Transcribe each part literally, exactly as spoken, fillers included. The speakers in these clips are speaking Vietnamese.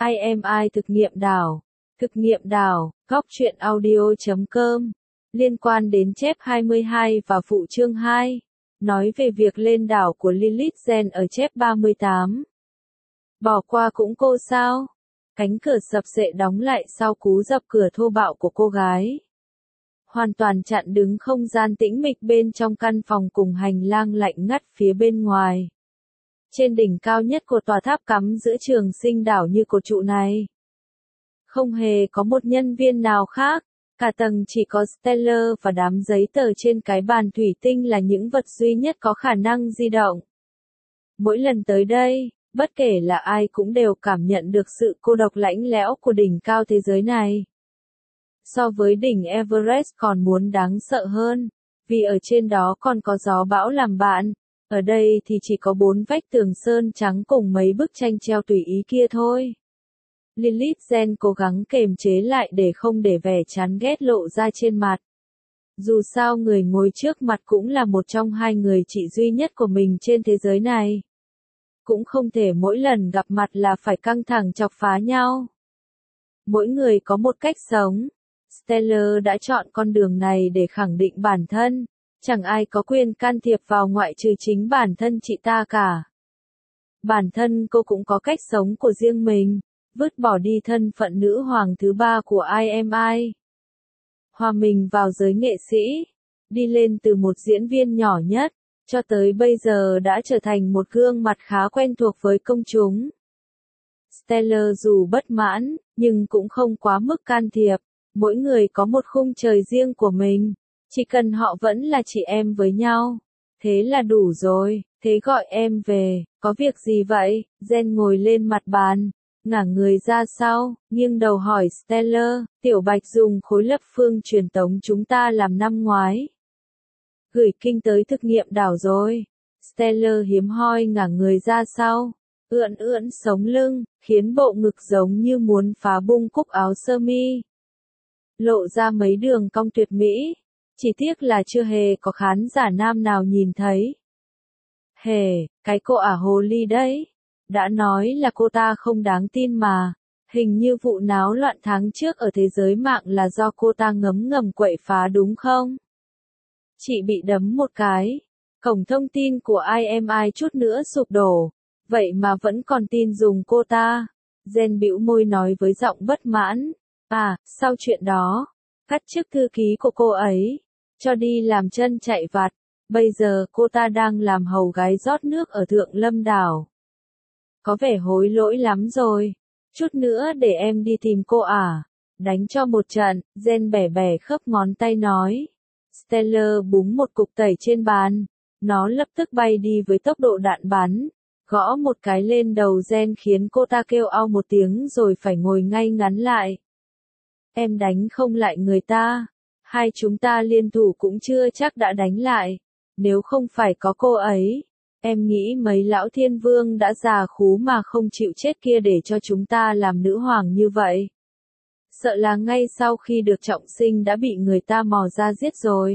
i em i thực nghiệm đảo. Thực nghiệm đảo, góc truyện audio chấm com. Liên quan đến chép hai mươi hai và phụ chương hai. Nói về việc lên đảo của Lilith Gen ở chép ba mươi tám. Bỏ qua cũng cô sao? Cánh cửa sập sệ đóng lại sau cú dập cửa thô bạo của cô gái. Hoàn toàn chặn đứng không gian tĩnh mịch bên trong căn phòng cùng hành lang lạnh ngắt phía bên ngoài. Trên đỉnh cao nhất của tòa tháp cắm giữa trường sinh đảo như cột trụ này. Không hề có một nhân viên nào khác, cả tầng chỉ có Stellar và đám giấy tờ trên cái bàn thủy tinh là những vật duy nhất có khả năng di động. Mỗi lần tới đây, bất kể là ai cũng đều cảm nhận được sự cô độc lạnh lẽo của đỉnh cao thế giới này. So với đỉnh Everest còn muốn đáng sợ hơn, vì ở trên đó còn có gió bão làm bạn, ở đây thì chỉ có bốn vách tường sơn trắng cùng mấy bức tranh treo tùy ý kia thôi. Lilith Gen cố gắng kềm chế lại để không để vẻ chán ghét lộ ra trên mặt. Dù sao người ngồi trước mặt cũng là một trong hai người chị duy nhất của mình trên thế giới này. Cũng không thể mỗi lần gặp mặt là phải căng thẳng chọc phá nhau. Mỗi người có một cách sống. Stellar đã chọn con đường này để khẳng định bản thân, chẳng ai có quyền can thiệp vào ngoại trừ chính bản thân chị ta cả. Bản thân cô cũng có cách sống của riêng mình, vứt bỏ đi thân phận nữ hoàng thứ ba của i em i. Hòa mình vào giới nghệ sĩ, đi lên từ một diễn viên nhỏ nhất, cho tới bây giờ đã trở thành một gương mặt khá quen thuộc với công chúng. Stellar dù bất mãn, nhưng cũng không quá mức can thiệp. Mỗi người có một khung trời riêng của mình, chỉ cần họ vẫn là chị em với nhau. Thế là đủ rồi, thế gọi em về, có việc gì vậy? Gen ngồi lên mặt bàn, ngả người ra sau, nghiêng đầu hỏi Stellar, Tiểu Bạch dùng khối lập phương truyền tống chúng ta làm năm ngoái. Gửi kinh tới thực nghiệm đảo rồi. Stellar hiếm hoi ngả người ra sau, ưỡn ưỡn sống lưng, khiến bộ ngực giống như muốn phá bung cúc áo sơ mi. Lộ ra mấy đường cong tuyệt mỹ, chỉ tiếc là chưa hề có khán giả nam nào nhìn thấy. Hề, cái cô ả hồ ly đấy, đã nói là cô ta không đáng tin mà, hình như vụ náo loạn tháng trước ở thế giới mạng là do cô ta ngấm ngầm quậy phá đúng không? Chị bị đấm một cái, cổng thông tin của i em i chút nữa sụp đổ, vậy mà vẫn còn tin dùng cô ta. Gen bĩu môi nói với giọng bất mãn. À, sau chuyện đó, cắt chức thư ký của cô ấy, cho đi làm chân chạy vặt, bây giờ cô ta đang làm hầu gái rót nước ở Thượng Lâm đảo. Có vẻ hối lỗi lắm rồi, chút nữa để em đi tìm cô à, đánh cho một trận. Gen bẻ bẻ khớp ngón tay nói. Stellar búng một cục tẩy trên bàn, nó lập tức bay đi với tốc độ đạn bắn, gõ một cái lên đầu Gen khiến cô ta kêu au một tiếng rồi phải ngồi ngay ngắn lại. Em đánh không lại người ta, hai chúng ta liên thủ cũng chưa chắc đã đánh lại, nếu không phải có cô ấy, em nghĩ mấy lão thiên vương đã già khú mà không chịu chết kia để cho chúng ta làm nữ hoàng như vậy. Sợ là ngay sau khi được trọng sinh đã bị người ta mò ra giết rồi.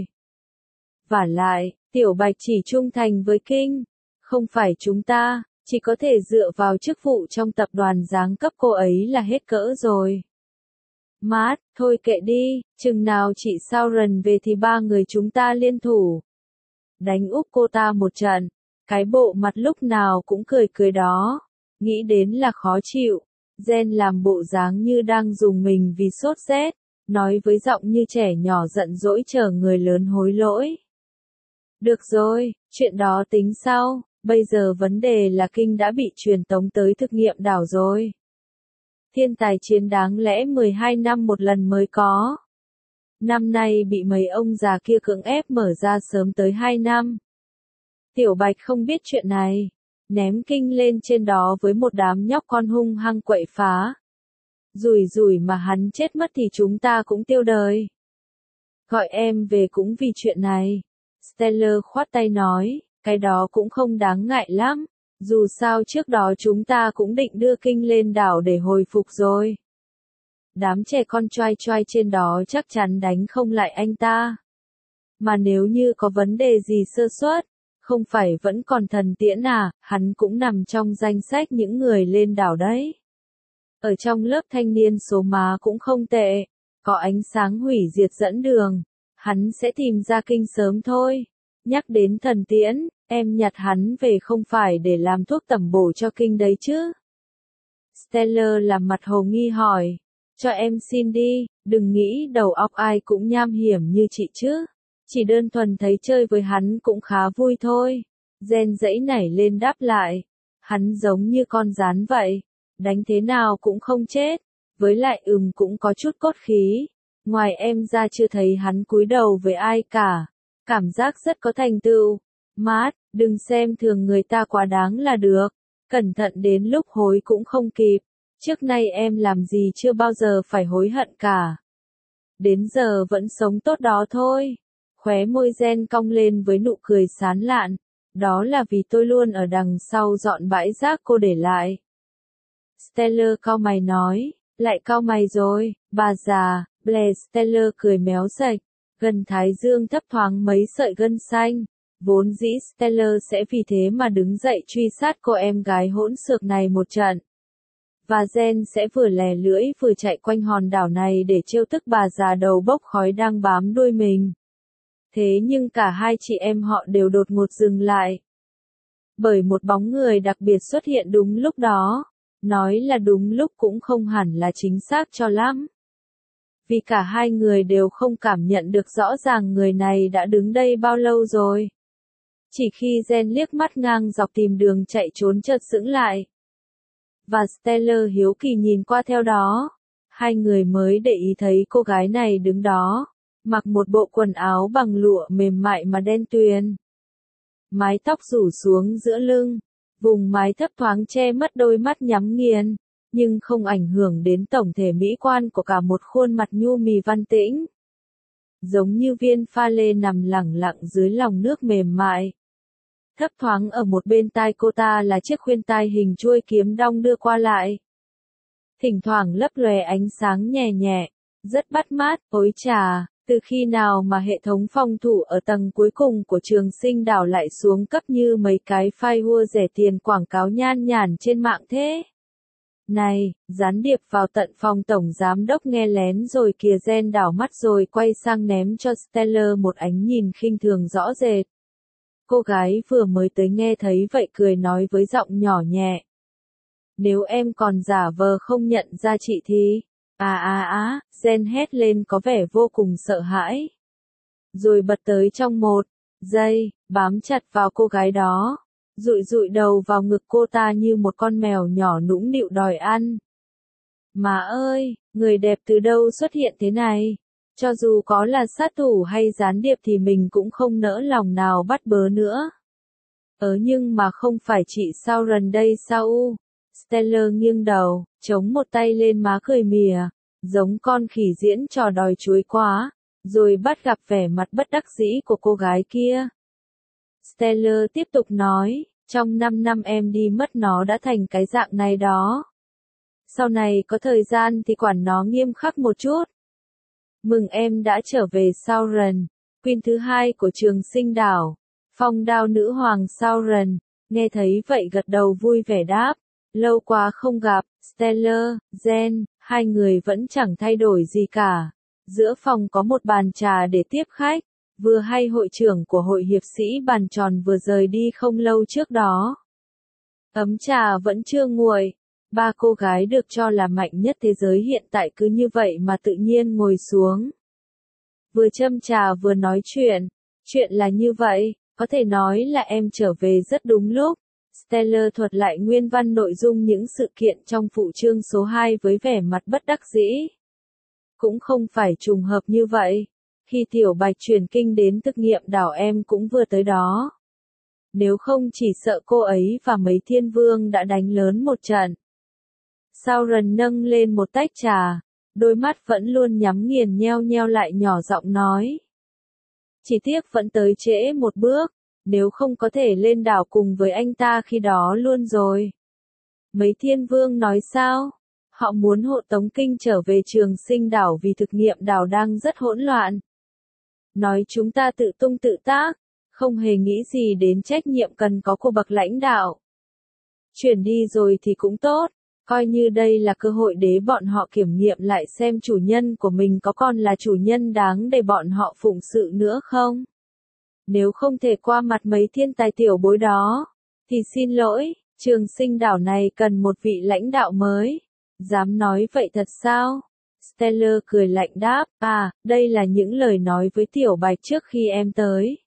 Vả lại, Tiểu Bạch chỉ trung thành với Kinh, không phải chúng ta, chỉ có thể dựa vào chức vụ trong tập đoàn giáng cấp cô ấy là hết cỡ rồi. Mát, thôi kệ đi, chừng nào chị Sauron về thì ba người chúng ta liên thủ. Đánh úp cô ta một trận, cái bộ mặt lúc nào cũng cười cười đó, nghĩ đến là khó chịu. Gen làm bộ dáng như đang dùng mình vì sốt rét, nói với giọng như trẻ nhỏ giận dỗi chờ người lớn hối lỗi. Được rồi, chuyện đó tính sau, bây giờ vấn đề là Kinh đã bị truyền tống tới thực nghiệm đảo rồi. Thiên tài chiến đáng lẽ mười hai năm một lần mới có. Năm nay bị mấy ông già kia cưỡng ép mở ra sớm tới hai năm. Tiểu Bạch không biết chuyện này, ném Kinh lên trên đó với một đám nhóc con hung hăng quậy phá. Rủi rủi mà hắn chết mất thì chúng ta cũng tiêu đời. Gọi em về cũng vì chuyện này. Stellar khoát tay nói, cái đó cũng không đáng ngại lắm. Dù sao trước đó chúng ta cũng định đưa Kinh lên đảo để hồi phục rồi. Đám trẻ con choai choai trên đó chắc chắn đánh không lại anh ta. Mà nếu như có vấn đề gì sơ suất, không phải vẫn còn thần tiễn à, hắn cũng nằm trong danh sách những người lên đảo đấy. Ở trong lớp thanh niên số má cũng không tệ, có ánh sáng hủy diệt dẫn đường, hắn sẽ tìm ra kinh sớm thôi. Nhắc đến thần tiễn, em nhặt hắn về không phải để làm thuốc tẩm bổ cho kinh đấy chứ? Stellar làm mặt hồ nghi hỏi, cho em xin đi, đừng nghĩ đầu óc ai cũng nham hiểm như chị chứ. Chỉ đơn thuần thấy chơi với hắn cũng khá vui thôi. Gen dãy nảy lên đáp lại, hắn giống như con gián vậy, đánh thế nào cũng không chết, với lại ừm cũng có chút cốt khí. Ngoài em ra chưa thấy hắn cúi đầu với ai cả, cảm giác rất có thành tựu. Mát, đừng xem thường người ta quá đáng là được, cẩn thận đến lúc hối cũng không kịp. Trước nay em làm gì chưa bao giờ phải hối hận cả. Đến giờ vẫn sống tốt đó thôi. Khóe môi Gen cong lên với nụ cười sán lạn. Đó là vì tôi luôn ở đằng sau dọn bãi rác cô để lại. Stellar cau mày nói, lại cau mày rồi, bà già. Blair. Stellar cười méo sạch, gần thái dương thấp thoáng mấy sợi gân xanh. Vốn dĩ Stellar sẽ vì thế mà đứng dậy truy sát cô em gái hỗn xược này một trận. Và Gen sẽ vừa lè lưỡi vừa chạy quanh hòn đảo này để trêu tức bà già đầu bốc khói đang bám đuôi mình. Thế nhưng cả hai chị em họ đều đột ngột dừng lại. Bởi một bóng người đặc biệt xuất hiện đúng lúc đó. Nói là đúng lúc cũng không hẳn là chính xác cho lắm. Vì cả hai người đều không cảm nhận được rõ ràng người này đã đứng đây bao lâu rồi. Chỉ khi Gen liếc mắt ngang dọc tìm đường chạy trốn chợt sững lại. Và Stellar hiếu kỳ nhìn qua theo đó. Hai người mới để ý thấy cô gái này đứng đó, mặc một bộ quần áo bằng lụa mềm mại mà đen tuyền. Mái tóc rủ xuống giữa lưng, vùng mái thấp thoáng che mất đôi mắt nhắm nghiền, nhưng không ảnh hưởng đến tổng thể mỹ quan của cả một khuôn mặt nhu mì văn tĩnh. Giống như viên pha lê nằm lẳng lặng dưới lòng nước mềm mại. Thấp thoáng ở một bên tai cô ta là chiếc khuyên tai hình chuôi kiếm đong đưa qua lại. Thỉnh thoảng lấp lóe ánh sáng nhẹ nhẹ, rất bắt mắt. Ôi chà, từ khi nào mà hệ thống phòng thủ ở tầng cuối cùng của Trường Sinh đảo lại xuống cấp như mấy cái firewall rẻ tiền quảng cáo nhan nhản trên mạng thế? Này, gián điệp vào tận phòng tổng giám đốc nghe lén rồi kìa. Gen đảo mắt rồi quay sang ném cho Stellar một ánh nhìn khinh thường rõ rệt. Cô gái vừa mới tới nghe thấy vậy cười nói với giọng nhỏ nhẹ. Nếu em còn giả vờ không nhận ra chị thì... À à á, Gen hét lên có vẻ vô cùng sợ hãi. Rồi bật tới trong một giây, bám chặt vào cô gái đó. Dụi dụi đầu vào ngực cô ta như một con mèo nhỏ nũng nịu đòi ăn. Má ơi, người đẹp từ đâu xuất hiện thế này? Cho dù có là sát thủ hay gián điệp thì mình cũng không nỡ lòng nào bắt bớ nữa. Ờ nhưng mà không phải chị Sauron đây sao? Stellar nghiêng đầu, chống một tay lên má cười mỉa, giống con khỉ diễn trò đòi chuối quá, rồi bắt gặp vẻ mặt bất đắc dĩ của cô gái kia. Stellar tiếp tục nói, trong năm năm em đi mất nó đã thành cái dạng này đó. Sau này có thời gian thì quản nó nghiêm khắc một chút. Mừng em đã trở về Sauron, Queen thứ hai của Trường Sinh đảo, phong đao nữ hoàng Sauron, nghe thấy vậy gật đầu vui vẻ đáp. Lâu quá không gặp, Stellar, Gen, hai người vẫn chẳng thay đổi gì cả. Giữa phòng có một bàn trà để tiếp khách, vừa hay hội trưởng của hội hiệp sĩ bàn tròn vừa rời đi không lâu trước đó. Ấm trà vẫn chưa nguội, ba cô gái được cho là mạnh nhất thế giới hiện tại cứ như vậy mà tự nhiên ngồi xuống. Vừa châm trà vừa nói chuyện, chuyện là như vậy, có thể nói là em trở về rất đúng lúc. Stellar thuật lại nguyên văn nội dung những sự kiện trong phụ chương số hai với vẻ mặt bất đắc dĩ. Cũng không phải trùng hợp như vậy. Khi Tiểu Bạch truyền kinh đến thực nghiệm đảo em cũng vừa tới đó. Nếu không chỉ sợ cô ấy và mấy thiên vương đã đánh lớn một trận. Sauron nâng lên một tách trà, đôi mắt vẫn luôn nhắm nghiền nheo nheo lại nhỏ giọng nói. Chỉ tiếc vẫn tới trễ một bước. Nếu không có thể lên đảo cùng với anh ta khi đó luôn rồi. Mấy thiên vương nói sao? Họ muốn hộ Tống Kinh trở về Trường Sinh đảo vì thực nghiệm đảo đang rất hỗn loạn. Nói chúng ta tự tung tự tác, không hề nghĩ gì đến trách nhiệm cần có của bậc lãnh đạo. Chuyển đi rồi thì cũng tốt, Coi như đây là cơ hội để bọn họ kiểm nghiệm lại xem chủ nhân của mình có còn là chủ nhân đáng để bọn họ phụng sự nữa không. Nếu không thể qua mặt mấy thiên tài tiểu bối đó, thì xin lỗi, Trường Sinh đảo này cần một vị lãnh đạo mới. Dám nói vậy thật sao? Stellar cười lạnh đáp, à, đây là những lời nói với Tiểu Bạch trước khi em tới.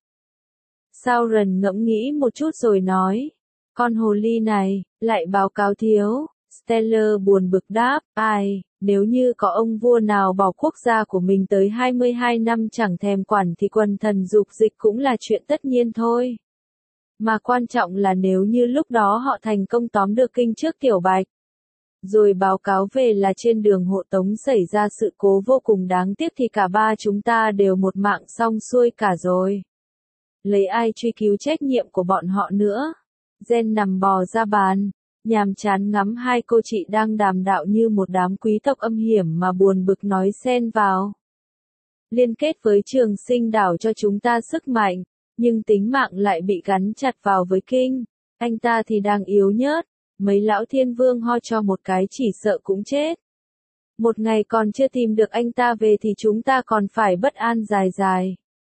Sauron ngẫm nghĩ một chút rồi nói, con hồ ly này, lại báo cáo thiếu. Stellar buồn bực đáp, ai, nếu như có ông vua nào bảo quốc gia của mình tới hai mươi hai năm chẳng thèm quản thì quần thần dục dịch cũng là chuyện tất nhiên thôi. Mà quan trọng là nếu như lúc đó họ thành công tóm được kinh trước Tiểu Bạch. Rồi báo cáo về là trên đường hộ tống xảy ra sự cố vô cùng đáng tiếc thì cả ba chúng ta đều một mạng xong xuôi cả rồi. Lấy ai truy cứu trách nhiệm của bọn họ nữa? Jen nằm bò ra bàn, nhàm chán ngắm hai cô chị đang đàm đạo như một đám quý tộc âm hiểm mà buồn bực nói xen vào. Liên kết với Trường Sinh đảo cho chúng ta sức mạnh, nhưng tính mạng lại bị gắn chặt vào với kinh. Anh ta thì đang yếu nhớt, mấy lão thiên vương ho cho một cái chỉ sợ cũng chết. Một ngày còn chưa tìm được anh ta về thì chúng ta còn phải bất an dài dài.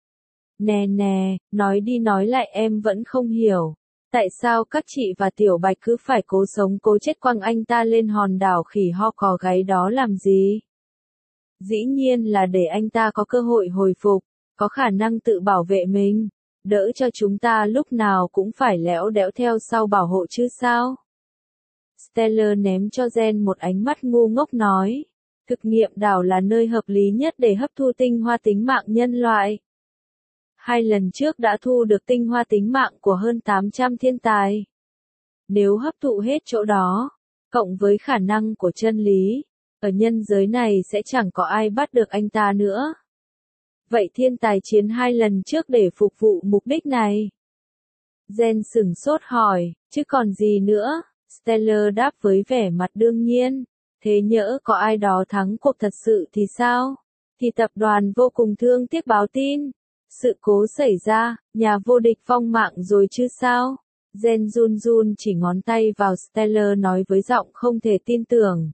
Nè nè, nói đi nói lại em vẫn không hiểu. Tại sao các chị và Tiểu Bạch cứ phải cố sống cố chết quăng anh ta lên hòn đảo khỉ ho cò gáy đó làm gì? Dĩ nhiên là để anh ta có cơ hội hồi phục, có khả năng tự bảo vệ mình, đỡ cho chúng ta lúc nào cũng phải lẽo đẽo theo sau bảo hộ chứ sao? Stellar ném cho Jen một ánh mắt ngu ngốc nói, thực nghiệm đảo là nơi hợp lý nhất để hấp thu tinh hoa tính mạng nhân loại. Hai lần trước đã thu được tinh hoa tính mạng của hơn tám trăm thiên tài. Nếu hấp thụ hết chỗ đó, cộng với khả năng của chân lý, ở nhân giới này sẽ chẳng có ai bắt được anh ta nữa. Vậy thiên tài chiến hai lần trước để phục vụ mục đích này. Jen sửng sốt hỏi, chứ còn gì nữa? Stellar đáp với vẻ mặt đương nhiên. Thế nhỡ có ai đó thắng cuộc thật sự thì sao? Thì tập đoàn vô cùng thương tiếc báo tin. Sự cố xảy ra, nhà vô địch vong mạng rồi chứ sao? Jen run run chỉ ngón tay vào Stellar nói với giọng không thể tin tưởng.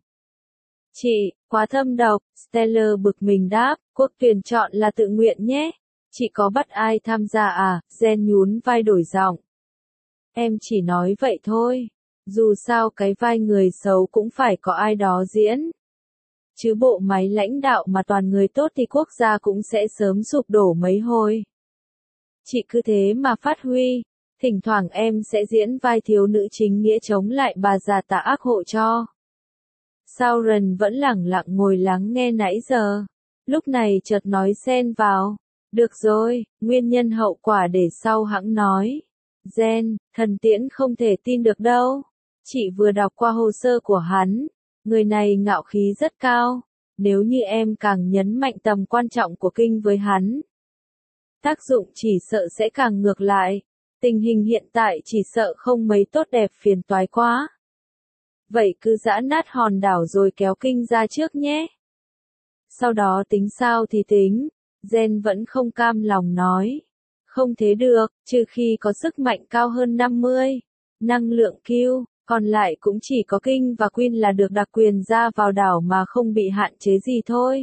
Chị, quá thâm độc, Stellar bực mình đáp, cuộc tuyển chọn là tự nguyện nhé. Chị có bắt ai tham gia à? Jen nhún vai đổi giọng. Em chỉ nói vậy thôi. Dù sao cái vai người xấu cũng phải có ai đó diễn. Chứ bộ máy lãnh đạo mà toàn người tốt thì quốc gia cũng sẽ sớm sụp đổ mấy hồi. Chị cứ thế mà phát huy, thỉnh thoảng em sẽ diễn vai thiếu nữ chính nghĩa chống lại bà già tà ác hộ cho. Sauron vẫn lẳng lặng ngồi lắng nghe nãy giờ, lúc này chợt nói xen vào. Được rồi, nguyên nhân hậu quả để sau hãng nói. Jen, thần tiễn không thể tin được đâu. Chị vừa đọc qua hồ sơ của hắn. Người này ngạo khí rất cao, nếu như em càng nhấn mạnh tầm quan trọng của kinh với hắn. Tác dụng chỉ sợ sẽ càng ngược lại, tình hình hiện tại chỉ sợ không mấy tốt đẹp phiền toái quá. Vậy cứ giã nát hòn đảo rồi kéo kinh ra trước nhé. Sau đó tính sao thì tính, Jen vẫn không cam lòng nói. Không thế được, trừ khi có sức mạnh cao hơn năm mươi, năng lượng Q. Còn lại cũng chỉ có Kinh và Queen là được đặc quyền ra vào đảo mà không bị hạn chế gì thôi.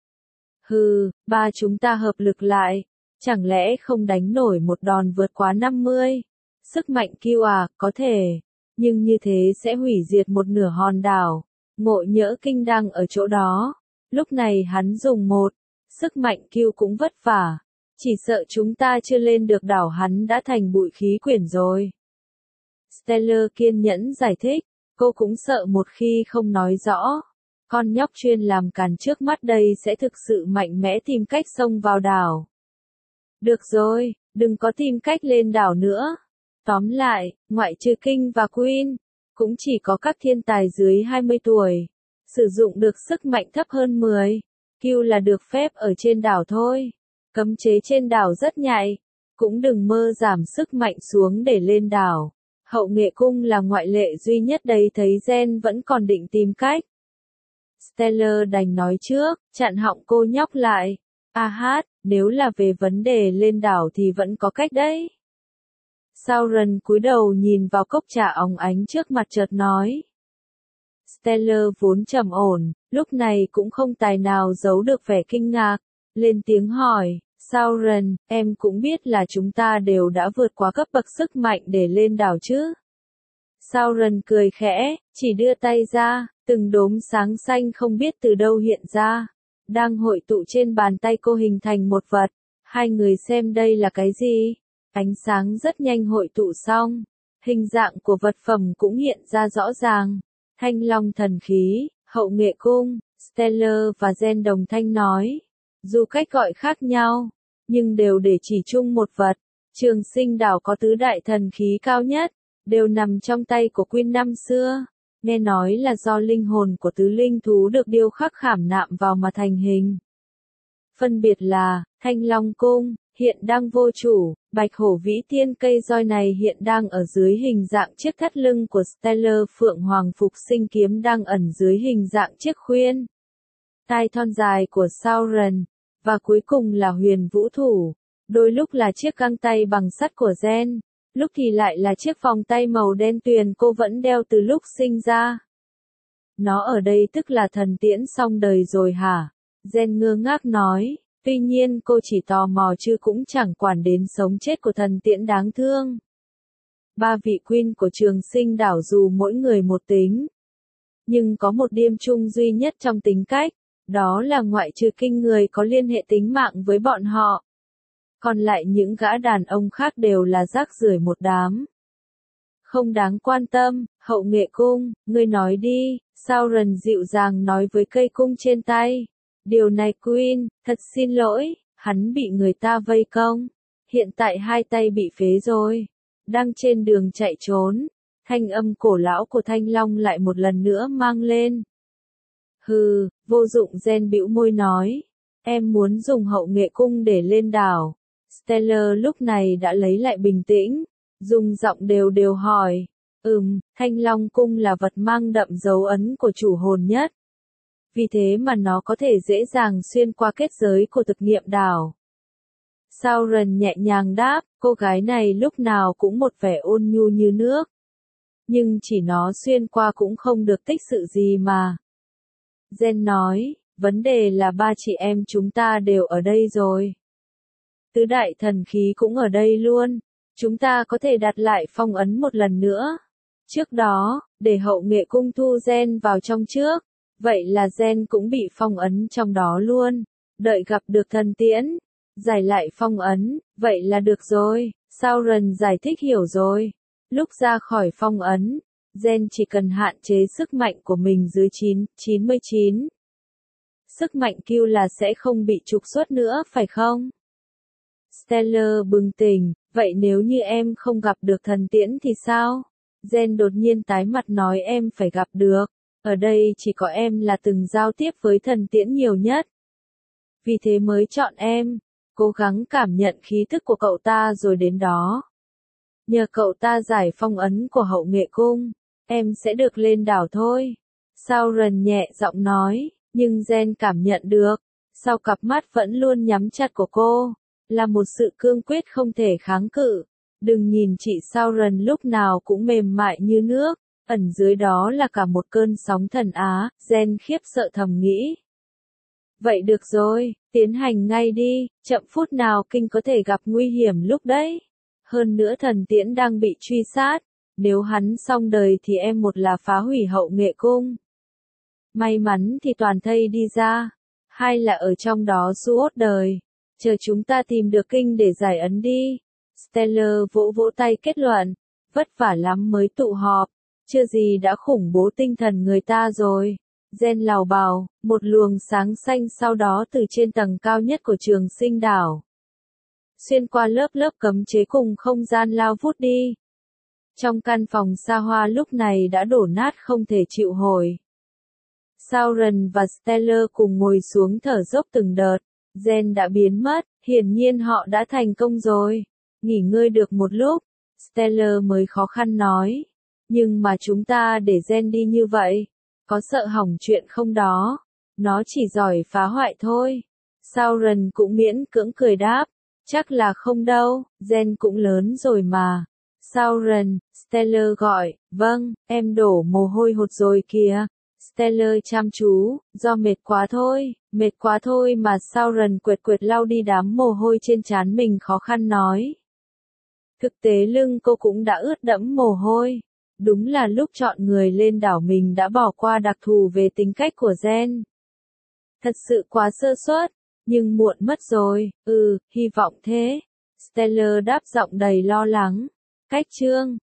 Hừ, ba chúng ta hợp lực lại, chẳng lẽ không đánh nổi một đòn vượt quá năm mươi? Sức mạnh Q à, có thể, nhưng như thế sẽ hủy diệt một nửa hòn đảo. Ngộ nhỡ Kinh đang ở chỗ đó, lúc này hắn dùng một, sức mạnh Q cũng vất vả, chỉ sợ chúng ta chưa lên được đảo hắn đã thành bụi khí quyển rồi. Stellar kiên nhẫn giải thích, cô cũng sợ một khi không nói rõ. Con nhóc chuyên làm càn trước mắt đây sẽ thực sự mạnh mẽ tìm cách xông vào đảo. Được rồi, đừng có tìm cách lên đảo nữa. Tóm lại, ngoại trừ King và Queen, cũng chỉ có các thiên tài dưới hai mươi tuổi. Sử dụng được sức mạnh thấp hơn mười. Q là được phép ở trên đảo thôi. Cấm chế trên đảo rất nhạy. Cũng đừng mơ giảm sức mạnh xuống để lên đảo. Hậu nghệ cung là ngoại lệ duy nhất đấy thấy Jen vẫn còn định tìm cách. Stellar đành nói trước, chặn họng cô nhóc lại. À hát, nếu là về vấn đề lên đảo thì vẫn có cách đấy. Sauron cúi đầu nhìn vào cốc trà óng ánh trước mặt chợt nói. Stellar vốn trầm ổn, lúc này cũng không tài nào giấu được vẻ kinh ngạc, lên tiếng hỏi, Sauron, em cũng biết là chúng ta đều đã vượt qua cấp bậc sức mạnh để lên đảo chứ? Sauron cười khẽ, chỉ đưa tay ra, từng đốm sáng xanh không biết từ đâu hiện ra, đang hội tụ trên bàn tay cô hình thành một vật. Hai người xem đây là cái gì? Ánh sáng rất nhanh hội tụ xong, hình dạng của vật phẩm cũng hiện ra rõ ràng. Thanh long thần khí, hậu nghệ cung, Stellar và Gen đồng thanh nói. Dù cách gọi khác nhau, nhưng đều để chỉ chung một vật. Trường Sinh đảo có tứ đại thần khí cao nhất, đều nằm trong tay của Queen năm xưa. Nghe nói là do linh hồn của tứ linh thú được điêu khắc khảm nạm vào mà thành hình. Phân biệt là, Thanh Long Cung, hiện đang vô chủ, Bạch Hổ Vĩ Tiên cây roi này hiện đang ở dưới hình dạng chiếc thắt lưng của Stellar, Phượng Hoàng Phục Sinh kiếm đang ẩn dưới hình dạng chiếc khuyên. Tai thon dài của Sauron, và cuối cùng là Huyền Vũ Thủ, đôi lúc là chiếc găng tay bằng sắt của Gen, lúc thì lại là chiếc vòng tay màu đen tuyền cô vẫn đeo từ lúc sinh ra. Nó ở đây tức là thần tiễn xong đời rồi hả? Gen ngơ ngác nói, tuy nhiên cô chỉ tò mò chứ cũng chẳng quản đến sống chết của thần tiễn đáng thương. Ba vị Queen của Trường Sinh đảo dù mỗi người một tính, nhưng có một điểm chung duy nhất trong tính cách, đó là ngoại trừ kinh người có liên hệ tính mạng với bọn họ. Còn lại những gã đàn ông khác đều là rác rưởi một đám. Không đáng quan tâm, hậu nghệ cung, ngươi nói đi, Sauron dịu dàng nói với cây cung trên tay. Điều này Queen, thật xin lỗi, hắn bị người ta vây công. Hiện tại hai tay bị phế rồi. Đang trên đường chạy trốn. Thanh âm cổ lão của Thanh Long lại một lần nữa mang lên. Hừ, vô dụng. Gen bĩu môi nói. Em muốn dùng hậu nghệ cung để lên đảo. Stellar lúc này đã lấy lại bình tĩnh. Dùng giọng đều đều hỏi. Ừm, Thanh Long cung là vật mang đậm dấu ấn của chủ hồn nhất. Vì thế mà nó có thể dễ dàng xuyên qua kết giới của thực nghiệm đảo. Sauron nhẹ nhàng đáp, cô gái này lúc nào cũng một vẻ ôn nhu như nước. Nhưng chỉ nó xuyên qua cũng không được tích sự gì mà. Gen nói, vấn đề là ba chị em chúng ta đều ở đây rồi. Tứ đại thần khí cũng ở đây luôn. Chúng ta có thể đặt lại phong ấn một lần nữa. Trước đó, để hậu nghệ cung thu Gen vào trong trước. Vậy là Gen cũng bị phong ấn trong đó luôn. Đợi gặp được thần tiễn. Giải lại phong ấn. Vậy là được rồi. Sauron giải thích hiểu rồi. Lúc ra khỏi phong ấn, Gen chỉ cần hạn chế sức mạnh của mình dưới chín, chín mươi chín. Sức mạnh Q là sẽ không bị trục xuất nữa phải không? Stellar bừng tỉnh. Vậy nếu như em không gặp được thần tiễn thì sao? Gen đột nhiên tái mặt nói em phải gặp được. Ở đây chỉ có em là từng giao tiếp với thần tiễn nhiều nhất. Vì thế mới chọn em. Cố gắng cảm nhận khí thức của cậu ta rồi đến đó. Nhờ cậu ta giải phong ấn của hậu nghệ cung, em sẽ được lên đảo thôi. Sauron nhẹ giọng nói, nhưng Gen cảm nhận được, sau cặp mắt vẫn luôn nhắm chặt của cô, là một sự cương quyết không thể kháng cự. Đừng nhìn chị Sauron lúc nào cũng mềm mại như nước, ẩn dưới đó là cả một cơn sóng thần Á, Gen khiếp sợ thầm nghĩ. Vậy được rồi, tiến hành ngay đi, chậm phút nào kinh có thể gặp nguy hiểm lúc đấy. Hơn nữa thần tiễn đang bị truy sát, nếu hắn xong đời thì em một là phá hủy hậu nghệ cung. May mắn thì toàn thây đi ra, hai là ở trong đó suốt đời, chờ chúng ta tìm được kinh để giải ấn đi. Stellar vỗ vỗ tay kết luận, vất vả lắm mới tụ họp, chưa gì đã khủng bố tinh thần người ta rồi. Gen lào bào, một luồng sáng xanh sau đó từ trên tầng cao nhất của Trường Sinh đảo. Xuyên qua lớp lớp cấm chế cùng không gian lao vút đi. Trong căn phòng xa hoa lúc này đã đổ nát không thể chịu hồi. Sauron và Stellar cùng ngồi xuống thở dốc từng đợt. Gen đã biến mất, hiển nhiên họ đã thành công rồi. Nghỉ ngơi được một lúc, Stellar mới khó khăn nói. Nhưng mà chúng ta để Gen đi như vậy, có sợ hỏng chuyện không đó? Nó chỉ giỏi phá hoại thôi. Sauron cũng miễn cưỡng cười đáp. Chắc là không đâu, Gen cũng lớn rồi mà. Sauron, Stellar gọi, vâng, em đổ mồ hôi hột rồi kìa. Stellar chăm chú, do mệt quá thôi, mệt quá thôi mà sao Rần quệt quệt lau đi đám mồ hôi trên trán mình khó khăn nói. Thực tế lưng cô cũng đã ướt đẫm mồ hôi. Đúng là lúc chọn người lên đảo mình đã bỏ qua đặc thù về tính cách của Jen. Thật sự quá sơ suất, nhưng muộn mất rồi, ừ, hy vọng thế. Stellar đáp giọng đầy lo lắng. Cách chương